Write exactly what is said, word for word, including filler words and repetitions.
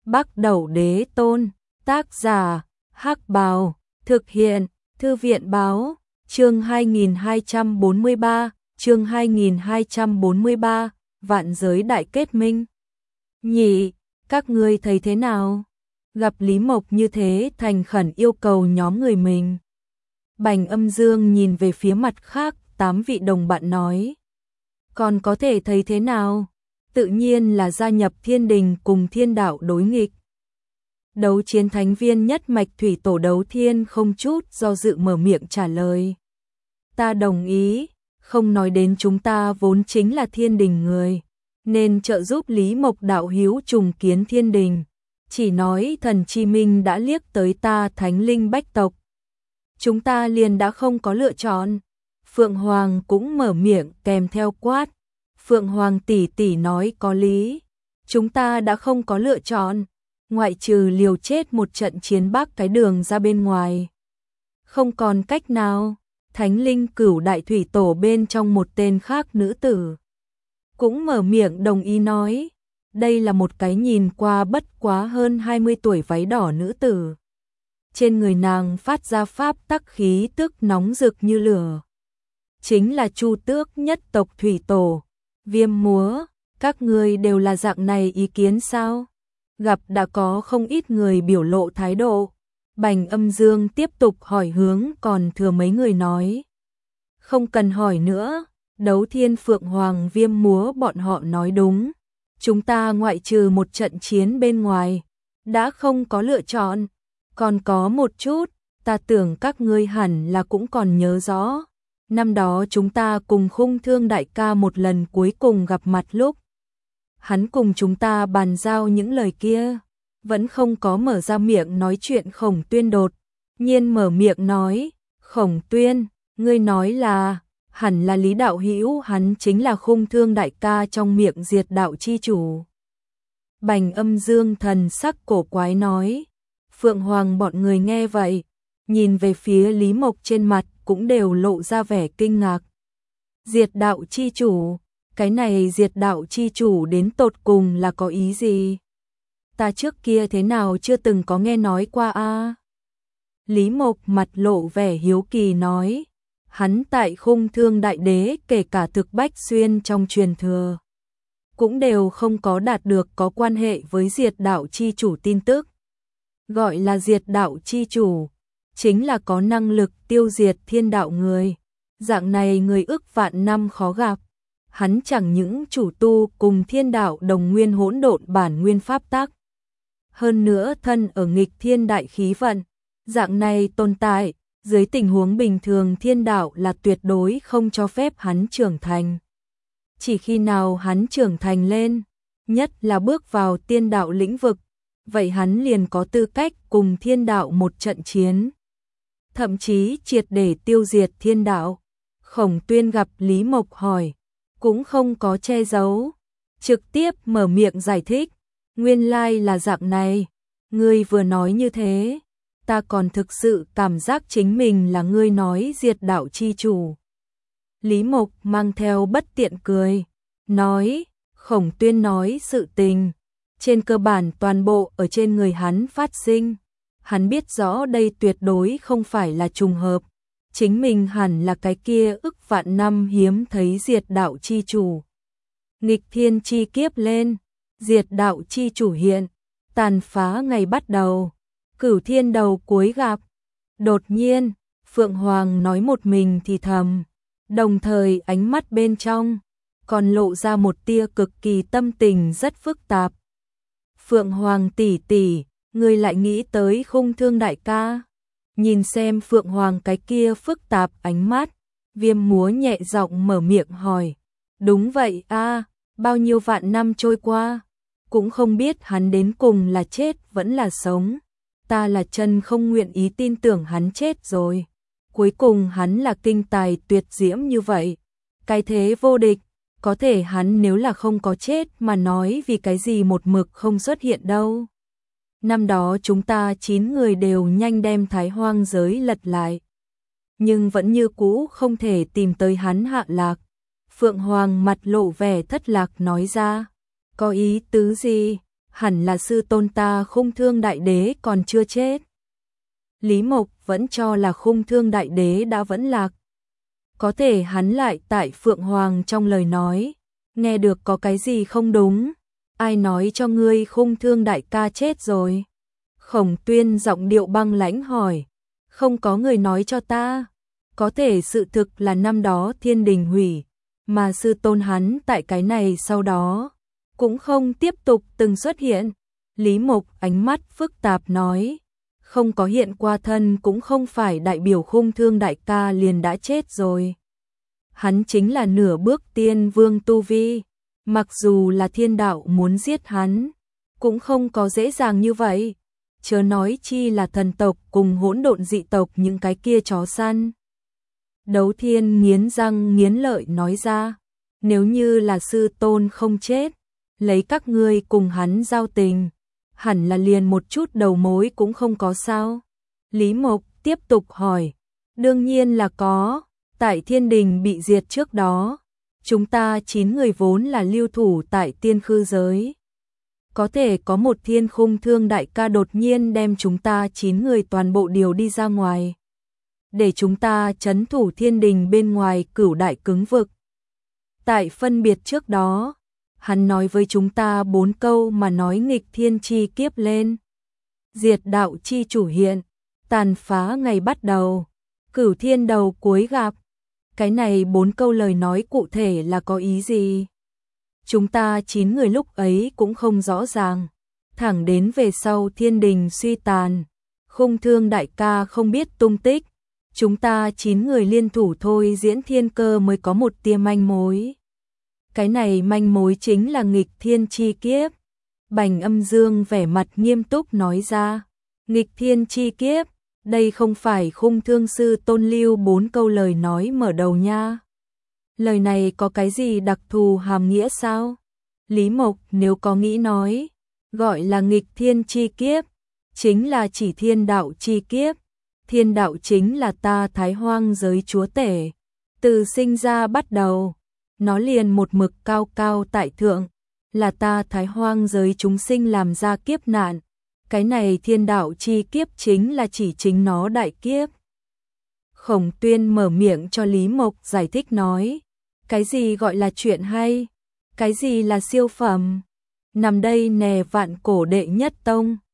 Bắc Đẩu Đế Tôn, tác giả, Hắc Bào, thực hiện, Thư viện báo, chương hai nghìn hai trăm bốn mươi ba, chương hai nghìn hai trăm bốn mươi ba, vạn giới đại kết minh. Nhị, các ngươi thấy thế nào? Gặp Lý Mộc như thế thành khẩn yêu cầu nhóm người mình. Bành Âm Dương nhìn về phía mặt khác, tám vị đồng bạn nói. Còn có thể thấy thế nào? Tự nhiên là gia nhập thiên đình cùng thiên đạo đối nghịch. Đấu chiến thánh viên nhất mạch thủy tổ Đấu Thiên không chút do dự mở miệng trả lời. Ta đồng ý, không nói đến chúng ta vốn chính là thiên đình người, nên trợ giúp Lý Mộc đạo hiếu trùng kiến thiên đình. Chỉ nói thần chi minh đã liếc tới ta thánh linh bách tộc. Chúng ta liền đã không có lựa chọn. Phượng Hoàng cũng mở miệng kèm theo quát. Phượng Hoàng tỷ tỷ nói có lý. Chúng ta đã không có lựa chọn. Ngoại trừ liều chết một trận chiến bắc cái đường ra bên ngoài. Không còn cách nào. Thánh linh cửu đại thủy tổ bên trong một tên khác nữ tử cũng mở miệng đồng ý nói. Đây là một cái nhìn qua bất quá hơn hai mươi tuổi váy đỏ nữ tử. Trên người nàng phát ra pháp tắc khí tức nóng rực như lửa. Chính là Chu Tước nhất tộc thủy tổ, Viêm Múa. Các ngươi đều là dạng này ý kiến sao? Gặp đã có không ít người biểu lộ thái độ. Bành Âm Dương tiếp tục hỏi hướng còn thừa mấy người nói. Không cần hỏi nữa, Đấu Thiên Phượng Hoàng Viêm Múa bọn họ nói đúng. Chúng ta ngoại trừ một trận chiến bên ngoài, đã không có lựa chọn. Còn có một chút, ta tưởng các ngươi hẳn là cũng còn nhớ rõ. Năm đó chúng ta cùng Khung Thương đại ca một lần cuối cùng gặp mặt lúc. Hắn cùng chúng ta bàn giao những lời kia, vẫn không có mở ra miệng nói chuyện. Khổng Tuyên đột nhiên mở miệng nói. Khổng Tuyên, ngươi nói là, hẳn là Lý Đạo Hữu hắn chính là Khung Thương đại ca trong miệng diệt đạo chi chủ. Bành Âm Dương thần sắc cổ quái nói. Phượng Hoàng bọn người nghe vậy, nhìn về phía Lý Mộc trên mặt cũng đều lộ ra vẻ kinh ngạc. Diệt đạo chi chủ, cái này diệt đạo chi chủ đến tột cùng là có ý gì? Ta trước kia thế nào chưa từng có nghe nói qua a? Lý Mộc mặt lộ vẻ hiếu kỳ nói. Hắn tại Khung Thương đại đế kể cả thực bách xuyên trong truyền thừa, cũng đều không có đạt được có quan hệ với diệt đạo chi chủ tin tức. Gọi là diệt đạo chi chủ, chính là có năng lực tiêu diệt thiên đạo người. Dạng này người ức vạn năm khó gặp. Hắn chẳng những chủ tu cùng thiên đạo đồng nguyên hỗn độn bản nguyên pháp tắc. Hơn nữa thân ở nghịch thiên đại khí vận. Dạng này tồn tại, dưới tình huống bình thường thiên đạo là tuyệt đối không cho phép hắn trưởng thành. Chỉ khi nào hắn trưởng thành lên, nhất là bước vào tiên đạo lĩnh vực, vậy hắn liền có tư cách cùng thiên đạo một trận chiến. Thậm chí triệt để tiêu diệt thiên đạo. Khổng Tuyên gặp Lý Mộc hỏi, cũng không có che giấu, trực tiếp mở miệng giải thích. Nguyên lai là dạng này, ngươi vừa nói như thế, ta còn thực sự cảm giác chính mình là ngươi nói diệt đạo chi chủ. Lý Mộc mang theo bất tiện cười, nói, Khổng Tuyên nói sự tình, trên cơ bản toàn bộ ở trên người hắn phát sinh. Hắn biết rõ đây tuyệt đối không phải là trùng hợp. Chính mình hẳn là cái kia ức vạn năm hiếm thấy diệt đạo chi chủ. Nghịch thiên chi kiếp lên, diệt đạo chi chủ hiện, tàn phá ngày bắt đầu, cửu thiên đầu cuối gặp. Đột nhiên, Phượng Hoàng nói một mình thì thầm, đồng thời ánh mắt bên trong còn lộ ra một tia cực kỳ tâm tình rất phức tạp. Phượng Hoàng tỷ tỷ, ngươi lại nghĩ tới Khung Thương đại ca? Nhìn xem Phượng Hoàng cái kia phức tạp ánh mắt, Viêm Múa nhẹ giọng mở miệng hỏi. Đúng vậy a, bao nhiêu vạn năm trôi qua, cũng không biết hắn đến cùng là chết vẫn là sống. Ta là chân không nguyện ý tin tưởng hắn chết rồi. Cuối cùng hắn là kinh tài tuyệt diễm như vậy, cái thế vô địch. Có thể hắn nếu là không có chết mà nói vì cái gì một mực không xuất hiện đâu. Năm đó chúng ta chín người đều nhanh đem Thái Hoang giới lật lại, nhưng vẫn như cũ không thể tìm tới hắn hạ lạc. Phượng Hoàng mặt lộ vẻ thất lạc nói ra. Có ý tứ gì? hẳn là sư tôn ta Khung Thương Đại Đế còn chưa chết. Lý Mộc vẫn cho là Khung Thương Đại Đế đã vẫn lạc. Có thể hắn lại tại Phượng Hoàng trong lời nói, nghe được có cái gì không đúng. Ai nói cho ngươi Khung Thương đại ca chết rồi? Khổng Tuyên giọng điệu băng lãnh hỏi. Không có người nói cho ta. Có thể sự thực là năm đó thiên đình hủy, mà sư tôn hắn tại cái này sau đó cũng không tiếp tục từng xuất hiện. Lý Mộc ánh mắt phức tạp nói. Không có hiện qua thân cũng không phải đại biểu Khung Thương đại ca liền đã chết rồi. Hắn chính là nửa bước tiên vương tu vi. Mặc dù là thiên đạo muốn giết hắn, cũng không có dễ dàng như vậy. Chớ nói chi là thần tộc cùng hỗn độn dị tộc những cái kia chó săn. Đấu Thiên nghiến răng nghiến lợi nói ra. Nếu như là sư tôn không chết, lấy các ngươi cùng hắn giao tình, hẳn là liền một chút đầu mối cũng không có sao. Lý Mộc tiếp tục hỏi. Đương nhiên là có. Tại thiên đình bị diệt trước đó, chúng ta chín người vốn là lưu thủ tại tiên khư giới. Có thể có một thiên Khung Thương đại ca đột nhiên đem chúng ta chín người toàn bộ điều đi ra ngoài, để chúng ta trấn thủ thiên đình bên ngoài Cửu Đại Cứng Vực. Tại phân biệt trước đó, hắn nói với chúng ta bốn câu mà nói nghịch thiên chi kiếp lên. Diệt đạo chi chủ hiện, tàn phá ngày bắt đầu, cửu thiên đầu cuối gặp. Cái này bốn câu lời nói cụ thể là có ý gì? Chúng ta chín người lúc ấy cũng không rõ ràng. Thẳng đến về sau thiên đình suy tàn, Khung Thương đại ca không biết tung tích. Chúng ta chín người liên thủ thôi diễn thiên cơ mới có một tia manh mối. Cái này manh mối chính là nghịch thiên chi kiếp. Bành Âm Dương vẻ mặt nghiêm túc nói ra. Nghịch thiên chi kiếp, đây không phải Khung Thương sư tôn lưu bốn câu lời nói mở đầu nha. Lời này có cái gì đặc thù hàm nghĩa sao? Lý Mộc nếu có nghĩ nói, gọi là nghịch thiên chi kiếp, chính là chỉ thiên đạo chi kiếp. Thiên đạo chính là ta Thái Hoang giới chúa tể. Từ sinh ra bắt đầu, nó liền một mực cao cao tại thượng, là ta Thái Hoang giới chúng sinh làm ra kiếp nạn. Cái này thiên đạo chi kiếp chính là chỉ chính nó đại kiếp. Khổng Tuyên mở miệng cho Lý Mộc giải thích nói. Cái gì gọi là chuyện hay? Cái gì là siêu phẩm? Nằm đây nè vạn cổ đệ nhất tông.